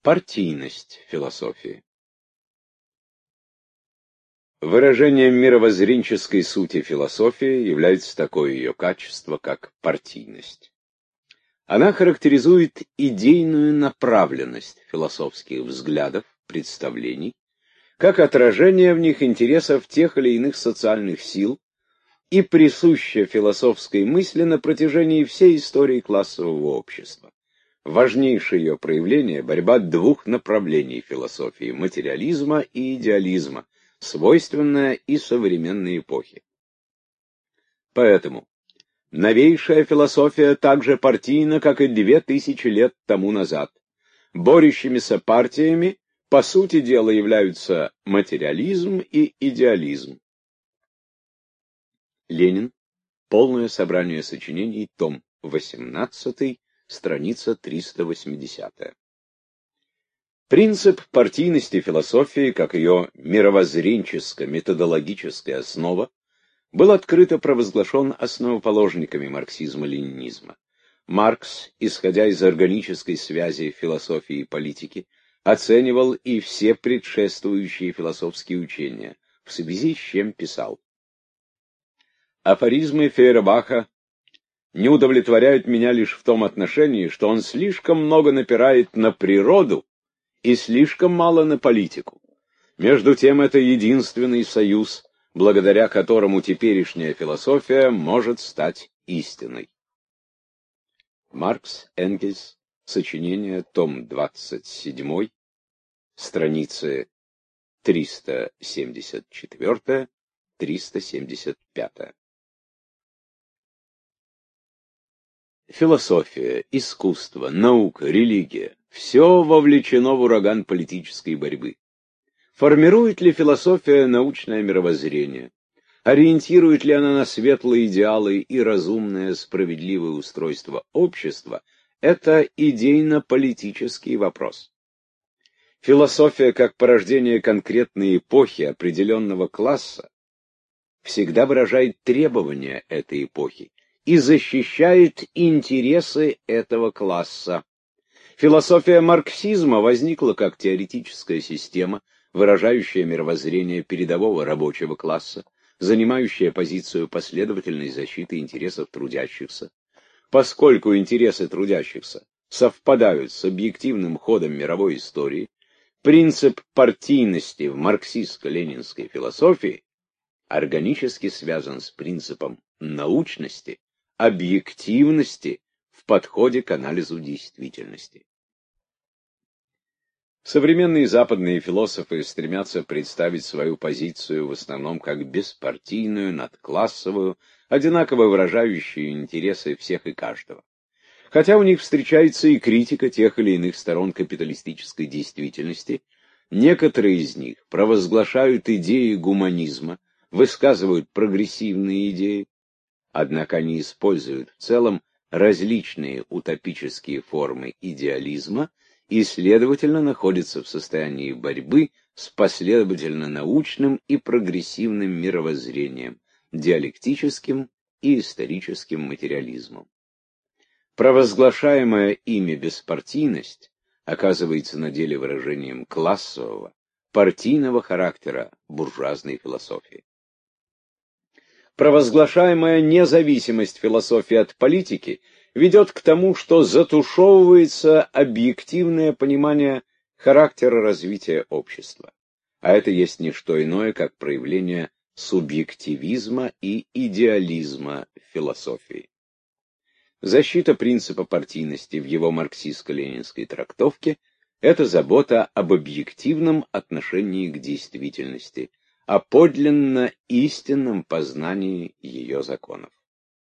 Партийность философии. Выражением мировоззренческой сути философии является такое ее качество, как партийность. Она характеризует идейную направленность философских взглядов, представлений, как отражение в них интересов тех или иных социальных сил и присуща философской мысли на протяжении всей истории классового общества. Важнейшее ее проявление — борьба двух направлений философии — материализма и идеализма, свойственная и современной эпохе. Поэтому новейшая философия так же партийна, как и 2000 лет тому назад. Борющимися партиями, по сути дела, являются материализм и идеализм. Ленин. Полное собрание сочинений, том 18, страница 380. Принцип партийности философии, как ее мировоззренческо-методологическая основа, был открыто провозглашен основоположниками марксизма-ленинизма. Маркс, исходя из органической связи философии и политики, оценивал и все предшествующие философские учения, в связи с чем писал: «Афоризмы Фейербаха не удовлетворяют меня лишь в том отношении, что он слишком много напирает на природу и слишком мало на политику. Между тем это единственный союз, благодаря которому теперешняя философия может стать истиной». Маркс, Энгельс, сочинение, том 27, страницы 374-375. Философия, искусство, наука, религия — все вовлечено в ураган политической борьбы. Формирует ли философия научное мировоззрение? Ориентирует ли она на светлые идеалы и разумное справедливое устройство общества? Это идейно-политический вопрос. Философия, как порождение конкретной эпохи, определенного класса, всегда выражает требования этой эпохи и защищает интересы этого класса. Философия марксизма возникла как теоретическая система, выражающая мировоззрение передового рабочего класса, занимающая позицию последовательной защиты интересов трудящихся. Поскольку интересы трудящихся совпадают с объективным ходом мировой истории, принцип партийности в марксистско-ленинской философии органически связан с принципом научности, объективности в подходе к анализу действительности. Современные западные философы стремятся представить свою позицию в основном как беспартийную, надклассовую, одинаково выражающую интересы всех и каждого. Хотя у них встречается и критика тех или иных сторон капиталистической действительности, некоторые из них провозглашают идеи гуманизма, высказывают прогрессивные идеи, однако они используют в целом различные утопические формы идеализма и, следовательно, находятся в состоянии борьбы с последовательно научным и прогрессивным мировоззрением, диалектическим и историческим материализмом. Провозглашаемая ими беспартийность оказывается на деле выражением классового, партийного характера буржуазной философии. Провозглашаемая независимость философии от политики ведет к тому, что затушевывается объективное понимание характера развития общества. А это есть не что иное, как проявление субъективизма и идеализма философии. Защита принципа партийности в его марксистско-ленинской трактовке — это забота об объективном отношении к действительности, о подлинно истинном познании ее законов.